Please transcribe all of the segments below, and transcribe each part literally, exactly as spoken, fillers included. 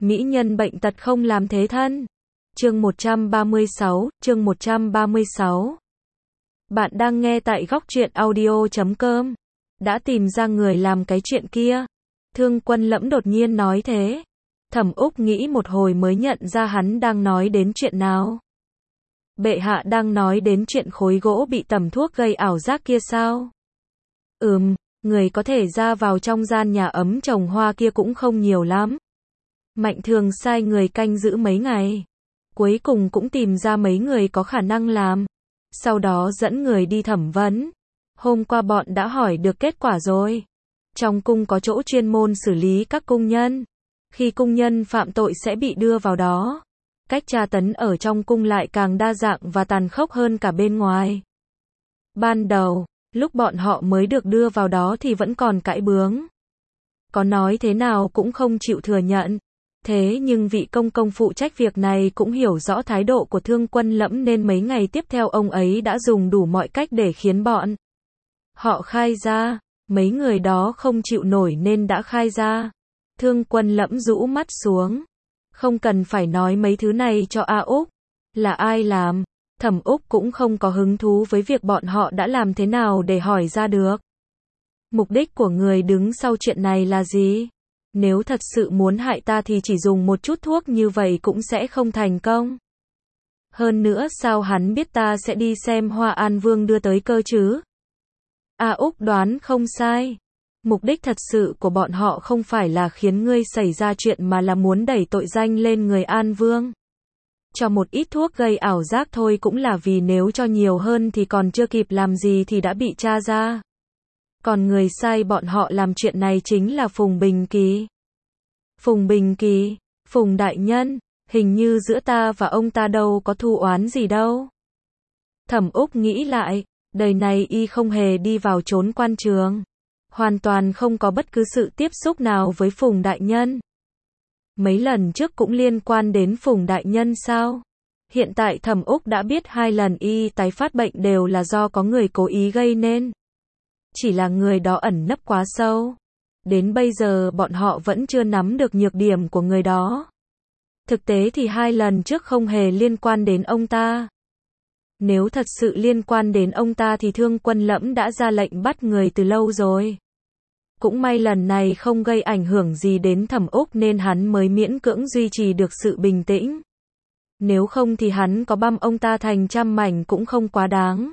Mỹ nhân bệnh tật không làm thế thân. Chương một trăm ba mươi sáu, chương một trăm ba mươi sáu. Bạn đang nghe tại góc truyện audio chấm com. Đã tìm ra người làm cái chuyện kia. Thương Quân Lẫm đột nhiên nói thế. Thẩm Úc nghĩ một hồi mới nhận ra hắn đang nói đến chuyện nào. Bệ hạ đang nói đến chuyện khối gỗ bị tẩm thuốc gây ảo giác kia sao? Ừm, người có thể ra vào trong gian nhà ấm trồng hoa kia cũng không nhiều lắm. Mạnh Thường sai người canh giữ mấy ngày. Cuối cùng cũng tìm ra mấy người có khả năng làm. Sau đó dẫn người đi thẩm vấn. Hôm qua bọn đã hỏi được kết quả rồi. Trong cung có chỗ chuyên môn xử lý các cung nhân. Khi cung nhân phạm tội sẽ bị đưa vào đó. Cách tra tấn ở trong cung lại càng đa dạng và tàn khốc hơn cả bên ngoài. Ban đầu, lúc bọn họ mới được đưa vào đó thì vẫn còn cãi bướng. Có nói thế nào cũng không chịu thừa nhận. Thế nhưng vị công công phụ trách việc này cũng hiểu rõ thái độ của Thương Quân Lẫm nên mấy ngày tiếp theo ông ấy đã dùng đủ mọi cách để khiến bọn họ khai ra. Mấy người đó không chịu nổi nên đã khai ra. Thương Quân Lẫm rũ mắt xuống. Không cần phải nói mấy thứ này cho A Úc. Là ai làm? Thẩm Úc cũng không có hứng thú với việc bọn họ đã làm thế nào để hỏi ra được. Mục đích của người đứng sau chuyện này là gì? Nếu thật sự muốn hại ta thì chỉ dùng một chút thuốc như vậy cũng sẽ không thành công. Hơn nữa sao hắn biết ta sẽ đi xem Hoa An Vương đưa tới cơ chứ? A Úc đoán không sai. Mục đích thật sự của bọn họ không phải là khiến ngươi xảy ra chuyện mà là muốn đẩy tội danh lên người An Vương. Cho một ít thuốc gây ảo giác thôi cũng là vì nếu cho nhiều hơn thì còn chưa kịp làm gì thì đã bị tra ra. Còn người sai bọn họ làm chuyện này chính là Phùng Bình Kỳ. Phùng Bình Kỳ, Phùng đại nhân, hình như giữa ta và ông ta đâu có thù oán gì đâu. Thẩm Úc nghĩ lại, đời này y không hề đi vào trốn quan trường. Hoàn toàn không có bất cứ sự tiếp xúc nào với Phùng đại nhân. Mấy lần trước cũng liên quan đến Phùng đại nhân sao? Hiện tại Thẩm Úc đã biết hai lần y tái phát bệnh đều là do có người cố ý gây nên. Chỉ là người đó ẩn nấp quá sâu. Đến bây giờ bọn họ vẫn chưa nắm được nhược điểm của người đó. Thực tế thì hai lần trước không hề liên quan đến ông ta. Nếu thật sự liên quan đến ông ta thì Thương Quân Lẫm đã ra lệnh bắt người từ lâu rồi. Cũng may lần này không gây ảnh hưởng gì đến Thẩm Úc nên hắn mới miễn cưỡng duy trì được sự bình tĩnh. Nếu không thì hắn có băm ông ta thành trăm mảnh cũng không quá đáng.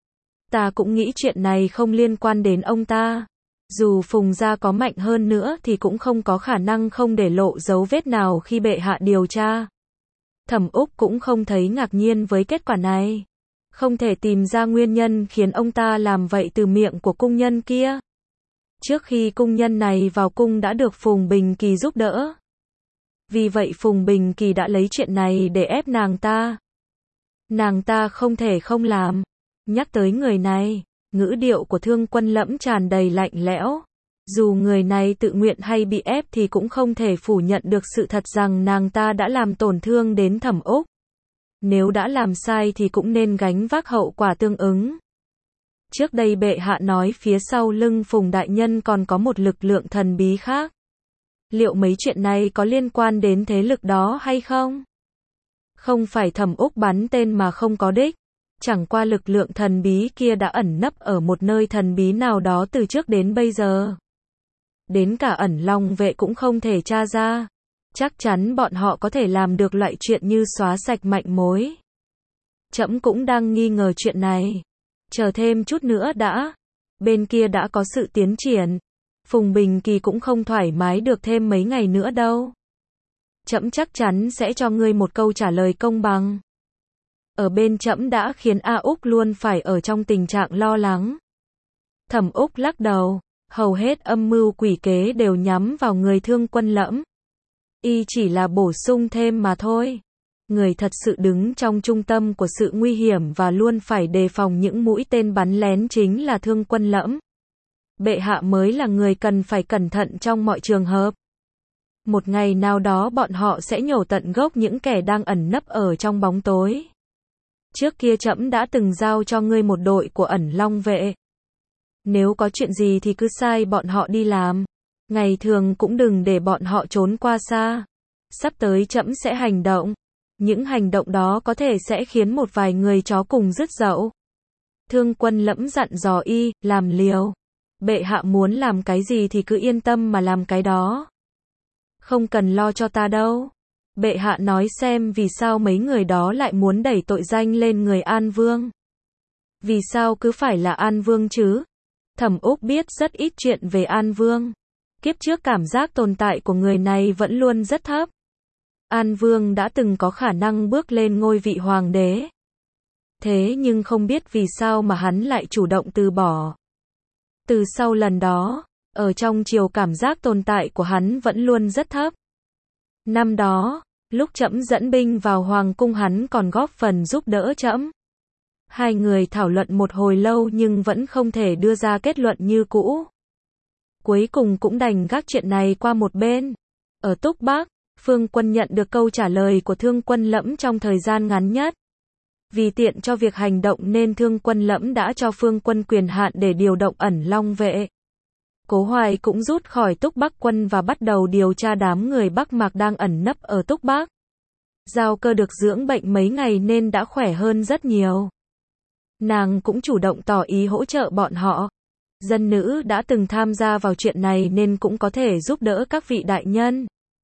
Ta cũng nghĩ chuyện này không liên quan đến ông ta. Dù Phùng gia có mạnh hơn nữa thì cũng không có khả năng không để lộ dấu vết nào khi bệ hạ điều tra. Thẩm Úc cũng không thấy ngạc nhiên với kết quả này. Không thể tìm ra nguyên nhân khiến ông ta làm vậy từ miệng của cung nhân kia. Trước khi cung nhân này vào cung đã được Phùng Bình Kỳ giúp đỡ. Vì vậy Phùng Bình Kỳ đã lấy chuyện này để ép nàng ta. Nàng ta không thể không làm. Nhắc tới người này, ngữ điệu của Thương Quân Lẫm tràn đầy lạnh lẽo. Dù người này tự nguyện hay bị ép thì cũng không thể phủ nhận được sự thật rằng nàng ta đã làm tổn thương đến Thẩm Úc. Nếu đã làm sai thì cũng nên gánh vác hậu quả tương ứng. Trước đây bệ hạ nói phía sau lưng Phùng đại nhân còn có một lực lượng thần bí khác. Liệu mấy chuyện này có liên quan đến thế lực đó hay không? Không phải Thẩm Úc bắn tên mà không có đích. Chẳng qua lực lượng thần bí kia đã ẩn nấp ở một nơi thần bí nào đó từ trước đến bây giờ. Đến cả Ẩn Long vệ cũng không thể tra ra. Chắc chắn bọn họ có thể làm được loại chuyện như xóa sạch mạnh mối. Trẫm cũng đang nghi ngờ chuyện này. Chờ thêm chút nữa đã. Bên kia đã có sự tiến triển. Phùng Bình Kỳ cũng không thoải mái được thêm mấy ngày nữa đâu. Trẫm chắc chắn sẽ cho ngươi một câu trả lời công bằng. Ở bên trẫm đã khiến A Úc luôn phải ở trong tình trạng lo lắng. Thẩm Úc lắc đầu, hầu hết âm mưu quỷ kế đều nhắm vào người Thương Quân Lẫm. Y chỉ là bổ sung thêm mà thôi. Người thật sự đứng trong trung tâm của sự nguy hiểm và luôn phải đề phòng những mũi tên bắn lén chính là Thương Quân Lẫm. Bệ hạ mới là người cần phải cẩn thận trong mọi trường hợp. Một ngày nào đó bọn họ sẽ nhổ tận gốc những kẻ đang ẩn nấp ở trong bóng tối. Trước kia trẫm đã từng giao cho ngươi một đội của Ẩn Long vệ. Nếu có chuyện gì thì cứ sai bọn họ đi làm. Ngày thường cũng đừng để bọn họ trốn qua xa. Sắp tới trẫm sẽ hành động. Những hành động đó có thể sẽ khiến một vài người chó cùng rứt dậu. Thương Quân Lẫm dặn dò y, làm liều. Bệ hạ muốn làm cái gì thì cứ yên tâm mà làm cái đó. Không cần lo cho ta đâu. Bệ hạ nói xem vì sao mấy người đó lại muốn đẩy tội danh lên người An Vương. Vì sao cứ phải là An Vương chứ? Thẩm Úc biết rất ít chuyện về An Vương. Kiếp trước cảm giác tồn tại của người này vẫn luôn rất thấp. An Vương đã từng có khả năng bước lên ngôi vị hoàng đế. Thế nhưng không biết vì sao mà hắn lại chủ động từ bỏ. Từ sau lần đó, ở trong triều cảm giác tồn tại của hắn vẫn luôn rất thấp. Năm đó, lúc trẫm dẫn binh vào hoàng cung hắn còn góp phần giúp đỡ trẫm. Hai người thảo luận một hồi lâu nhưng vẫn không thể đưa ra kết luận như cũ. Cuối cùng cũng đành gác chuyện này qua một bên. Ở Túc Bắc, Phương Quân nhận được câu trả lời của Thương Quân Lẫm trong thời gian ngắn nhất. Vì tiện cho việc hành động nên Thương Quân Lẫm đã cho Phương Quân quyền hạn để điều động ẩn long vệ. Cố Hoài cũng rút khỏi Túc Bắc quân và bắt đầu điều tra đám người Bắc Mạc đang ẩn nấp ở Túc Bắc. Giao Cơ được dưỡng bệnh mấy ngày nên đã khỏe hơn rất nhiều. Nàng cũng chủ động tỏ ý hỗ trợ bọn họ. Dân nữ đã từng tham gia vào chuyện này nên cũng có thể giúp đỡ các vị đại nhân.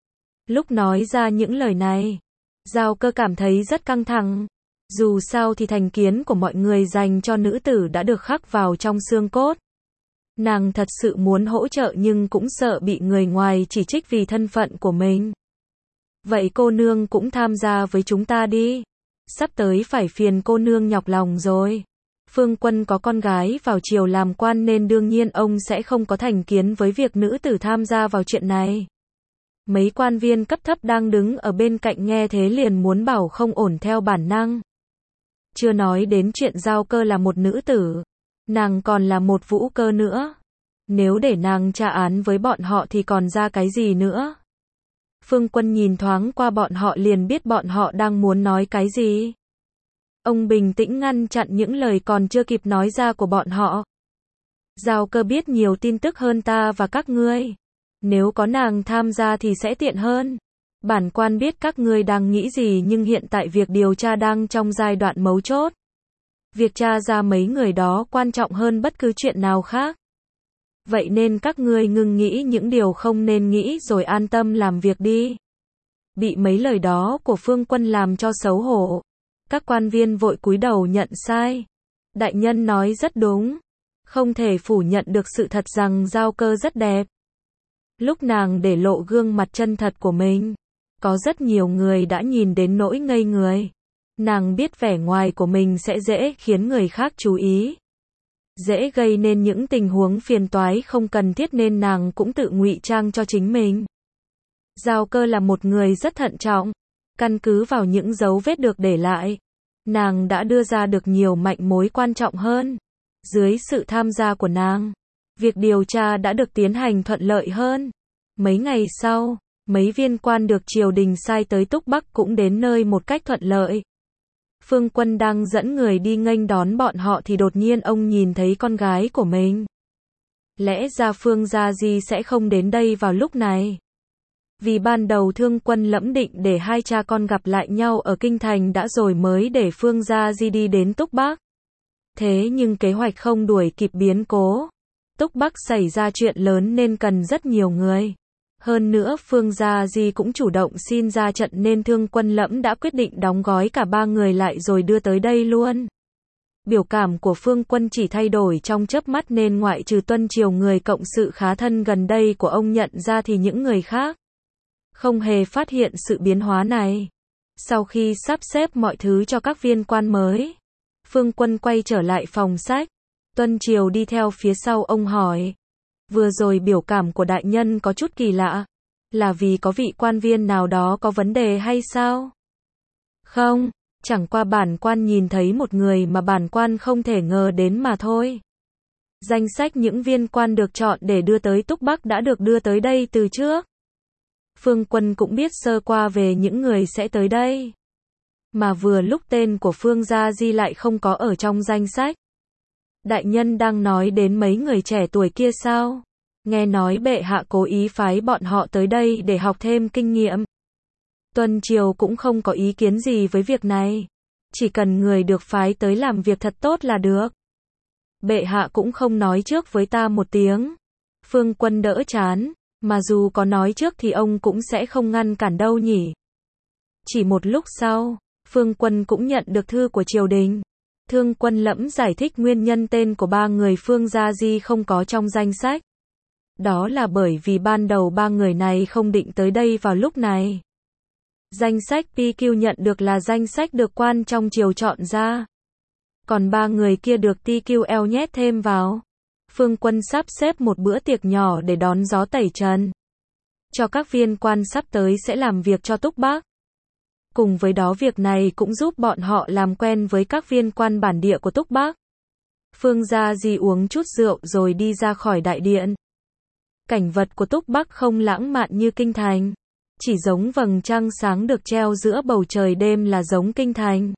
Lúc nói ra những lời này, Giao Cơ cảm thấy rất căng thẳng. Dù sao thì thành kiến của mọi người dành cho nữ tử đã được khắc vào trong xương cốt. Nàng thật sự muốn hỗ trợ nhưng cũng sợ bị người ngoài chỉ trích vì thân phận của mình. Vậy cô nương cũng tham gia với chúng ta đi. Sắp tới phải phiền cô nương nhọc lòng rồi. Phương Quân có con gái vào triều làm quan nên đương nhiên ông sẽ không có thành kiến với việc nữ tử tham gia vào chuyện này. Mấy quan viên cấp thấp đang đứng ở bên cạnh nghe thế liền muốn bảo không ổn theo bản năng. Chưa nói đến chuyện Giao Cơ là một nữ tử. Nàng còn là một vũ cơ nữa. Nếu để nàng tra án với bọn họ thì còn ra cái gì nữa. Phương Quân nhìn thoáng qua bọn họ liền biết bọn họ đang muốn nói cái gì. Ông bình tĩnh ngăn chặn những lời còn chưa kịp nói ra của bọn họ. Giao Cơ biết nhiều tin tức hơn ta và các ngươi. Nếu có nàng tham gia thì sẽ tiện hơn. Bản quan biết các ngươi đang nghĩ gì nhưng hiện tại việc điều tra đang trong giai đoạn mấu chốt. Việc tra ra mấy người đó quan trọng hơn bất cứ chuyện nào khác. Vậy nên các ngươi ngừng nghĩ những điều không nên nghĩ rồi an tâm làm việc đi. Bị mấy lời đó của Phương Quân làm cho xấu hổ. Các quan viên vội cúi đầu nhận sai. Đại nhân nói rất đúng. Không thể phủ nhận được sự thật rằng Giao Cơ rất đẹp. Lúc nàng để lộ gương mặt chân thật của mình, có rất nhiều người đã nhìn đến nỗi ngây người. Nàng biết vẻ ngoài của mình sẽ dễ khiến người khác chú ý. Dễ gây nên những tình huống phiền toái không cần thiết nên nàng cũng tự ngụy trang cho chính mình. Giao Cơ là một người rất thận trọng. Căn cứ vào những dấu vết được để lại, nàng đã đưa ra được nhiều manh mối quan trọng hơn. Dưới sự tham gia của nàng, việc điều tra đã được tiến hành thuận lợi hơn. Mấy ngày sau, mấy viên quan được triều đình sai tới Túc Bắc cũng đến nơi một cách thuận lợi. Phương Quân đang dẫn người đi nghênh đón bọn họ thì đột nhiên ông nhìn thấy con gái của mình. Lẽ ra Phương Gia Di sẽ không đến đây vào lúc này. Vì ban đầu Thương Quân Lẫm định để hai cha con gặp lại nhau ở Kinh Thành đã rồi mới để Phương Gia Di đi đến Túc Bắc. Thế nhưng kế hoạch không đuổi kịp biến cố. Túc Bắc xảy ra chuyện lớn nên cần rất nhiều người. Hơn nữa Phương Gia Di cũng chủ động xin ra trận nên Thương Quân Lẫm đã quyết định đóng gói cả ba người lại rồi đưa tới đây luôn. Biểu cảm của Phương Quân chỉ thay đổi trong chớp mắt nên ngoại trừ Tuân Triều người cộng sự khá thân gần đây của ông nhận ra thì những người khác không hề phát hiện sự biến hóa này. Sau khi sắp xếp mọi thứ cho các viên quan mới, Phương Quân quay trở lại phòng sách. Tuân Triều đi theo phía sau ông hỏi. Vừa rồi biểu cảm của đại nhân có chút kỳ lạ. Là vì có vị quan viên nào đó có vấn đề hay sao? Không, chẳng qua bản quan nhìn thấy một người mà bản quan không thể ngờ đến mà thôi. Danh sách những viên quan được chọn để đưa tới Túc Bắc đã được đưa tới đây từ trước. Phương Quân cũng biết sơ qua về những người sẽ tới đây. Mà vừa lúc tên của Phương Gia Di lại không có ở trong danh sách. Đại nhân đang nói đến mấy người trẻ tuổi kia sao? Nghe nói bệ hạ cố ý phái bọn họ tới đây để học thêm kinh nghiệm. Tuân Triều cũng không có ý kiến gì với việc này. Chỉ cần người được phái tới làm việc thật tốt là được. Bệ hạ cũng không nói trước với ta một tiếng. Phương Quân đỡ chán, mà dù có nói trước thì ông cũng sẽ không ngăn cản đâu nhỉ. Chỉ một lúc sau, Phương Quân cũng nhận được thư của triều đình. Thương Quân Lẫm giải thích nguyên nhân tên của ba người Phương Gia Di không có trong danh sách. Đó là bởi vì ban đầu ba người này không định tới đây vào lúc này. Danh sách pê quy nhận được là danh sách được quan trong triều chọn ra. Còn ba người kia được tê quy lờ nhét thêm vào. Phương Quân sắp xếp một bữa tiệc nhỏ để đón gió tẩy trần. Cho các viên quan sắp tới sẽ làm việc cho Túc Bắc. Cùng với đó việc này cũng giúp bọn họ làm quen với các viên quan bản địa của Túc Bắc. Phương Gia Di uống chút rượu rồi đi ra khỏi đại điện. Cảnh vật của Túc Bắc không lãng mạn như kinh thành. Chỉ giống vầng trăng sáng được treo giữa bầu trời đêm là giống kinh thành.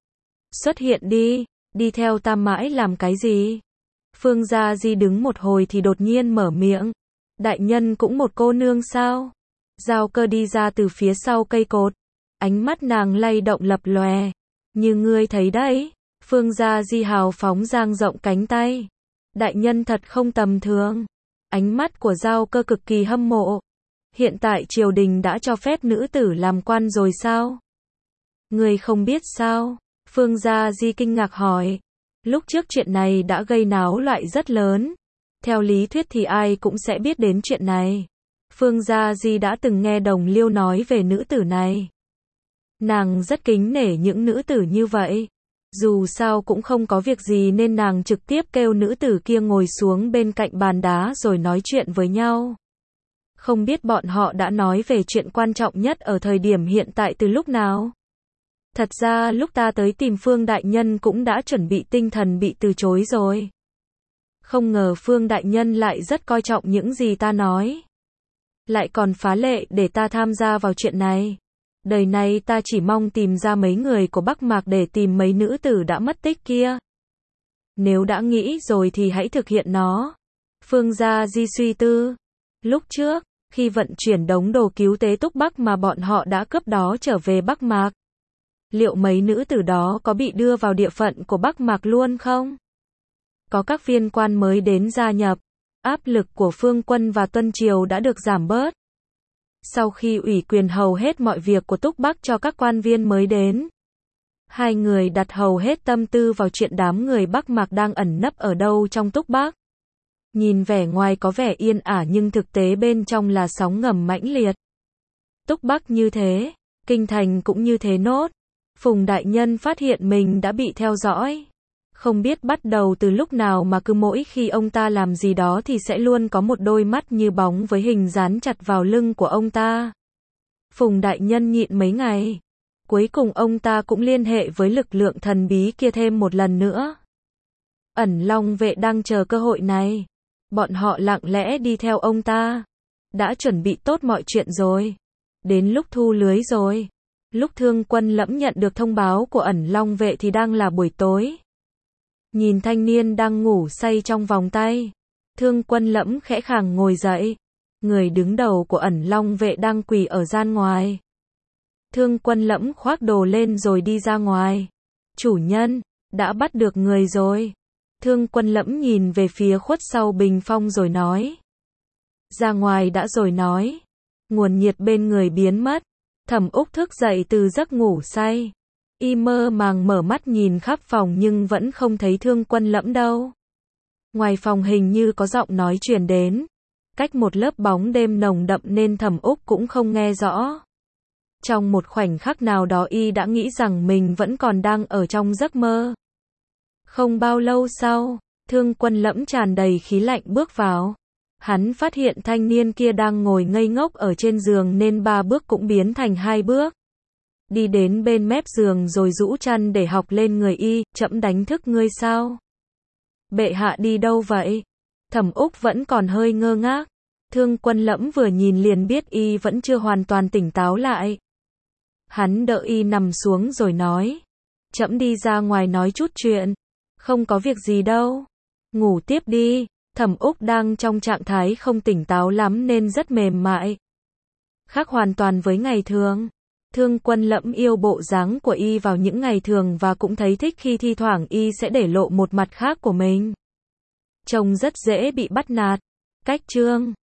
Xuất hiện đi, đi theo ta mãi làm cái gì? Phương Gia Di đứng một hồi thì đột nhiên mở miệng. Đại nhân cũng một cô nương sao? Giao Cơ đi ra từ phía sau cây cột. Ánh mắt nàng lay động lập lòe. Như ngươi thấy đấy. Phương Gia Di hào phóng dang rộng cánh tay. Đại nhân thật không tầm thường. Ánh mắt của Giao Cơ cực kỳ hâm mộ. Hiện tại triều đình đã cho phép nữ tử làm quan rồi sao? Ngươi không biết sao? Phương Gia Di kinh ngạc hỏi. Lúc trước chuyện này đã gây náo loạn rất lớn. Theo lý thuyết thì ai cũng sẽ biết đến chuyện này. Phương Gia Di đã từng nghe Đồng Liêu nói về nữ tử này. Nàng rất kính nể những nữ tử như vậy. Dù sao cũng không có việc gì nên nàng trực tiếp kêu nữ tử kia ngồi xuống bên cạnh bàn đá rồi nói chuyện với nhau. Không biết bọn họ đã nói về chuyện quan trọng nhất ở thời điểm hiện tại từ lúc nào? Thật ra lúc ta tới tìm Phương Đại Nhân cũng đã chuẩn bị tinh thần bị từ chối rồi. Không ngờ Phương Đại Nhân lại rất coi trọng những gì ta nói. Lại còn phá lệ để ta tham gia vào chuyện này. Đời này ta chỉ mong tìm ra mấy người của Bắc Mạc để tìm mấy nữ tử đã mất tích kia. Nếu đã nghĩ rồi thì hãy thực hiện nó. Phương Gia Di suy tư. Lúc trước, khi vận chuyển đống đồ cứu tế Túc Bắc mà bọn họ đã cướp đó trở về Bắc Mạc. Liệu mấy nữ tử đó có bị đưa vào địa phận của Bắc Mạc luôn không? Có các viên quan mới đến gia nhập. Áp lực của Phương Quân và Tuân Triều đã được giảm bớt. Sau khi ủy quyền hầu hết mọi việc của Túc Bắc cho các quan viên mới đến. Hai người đặt hầu hết tâm tư vào chuyện đám người Bắc Mạc đang ẩn nấp ở đâu trong Túc Bắc. Nhìn vẻ ngoài có vẻ yên ả nhưng thực tế bên trong là sóng ngầm mãnh liệt. Túc Bắc như thế, kinh thành cũng như thế nốt. Phùng Đại Nhân phát hiện mình đã bị theo dõi. Không biết bắt đầu từ lúc nào mà cứ mỗi khi ông ta làm gì đó thì sẽ luôn có một đôi mắt như bóng với hình dán chặt vào lưng của ông ta. Phùng Đại Nhân nhịn mấy ngày. Cuối cùng ông ta cũng liên hệ với lực lượng thần bí kia thêm một lần nữa. Ẩn Long vệ đang chờ cơ hội này. Bọn họ lặng lẽ đi theo ông ta. Đã chuẩn bị tốt mọi chuyện rồi. Đến lúc thu lưới rồi. Lúc Thương Quân Lẫm nhận được thông báo của Ẩn Long vệ thì đang là buổi tối. Nhìn thanh niên đang ngủ say trong vòng tay. Thương Quân Lẫm khẽ khàng ngồi dậy. Người đứng đầu của Ẩn Long vệ đang quỳ ở gian ngoài. Thương Quân Lẫm khoác đồ lên rồi đi ra ngoài. Chủ nhân, đã bắt được người rồi. Thương Quân Lẫm nhìn về phía khuất sau bình phong rồi nói. Ra ngoài đã rồi nói. Nguồn nhiệt bên người biến mất. Thẩm Úc thức dậy từ giấc ngủ say. Y mơ màng mở mắt nhìn khắp phòng nhưng vẫn không thấy Thương Quân Lẫm đâu. Ngoài phòng hình như có giọng nói truyền đến. Cách một lớp bóng đêm nồng đậm nên Thẩm Úc cũng không nghe rõ. Trong một khoảnh khắc nào đó y đã nghĩ rằng mình vẫn còn đang ở trong giấc mơ. Không bao lâu sau, Thương Quân Lẫm tràn đầy khí lạnh bước vào. Hắn phát hiện thanh niên kia đang ngồi ngây ngốc ở trên giường nên ba bước cũng biến thành hai bước. Đi đến bên mép giường rồi rũ chăn để học lên người y, trẫm đánh thức ngươi sao? Bệ hạ đi đâu vậy? Thẩm Úc vẫn còn hơi ngơ ngác. Thương Quân Lẫm vừa nhìn liền biết y vẫn chưa hoàn toàn tỉnh táo lại. Hắn đỡ y nằm xuống rồi nói. Trẫm đi ra ngoài nói chút chuyện. Không có việc gì đâu. Ngủ tiếp đi. Thẩm Úc đang trong trạng thái không tỉnh táo lắm nên rất mềm mại. Khác hoàn toàn với ngày thường. Thương Quân Lẫm yêu bộ dáng của y vào những ngày thường và cũng thấy thích khi thi thoảng y sẽ để lộ một mặt khác của mình. Trông rất dễ bị bắt nạt. Cách chương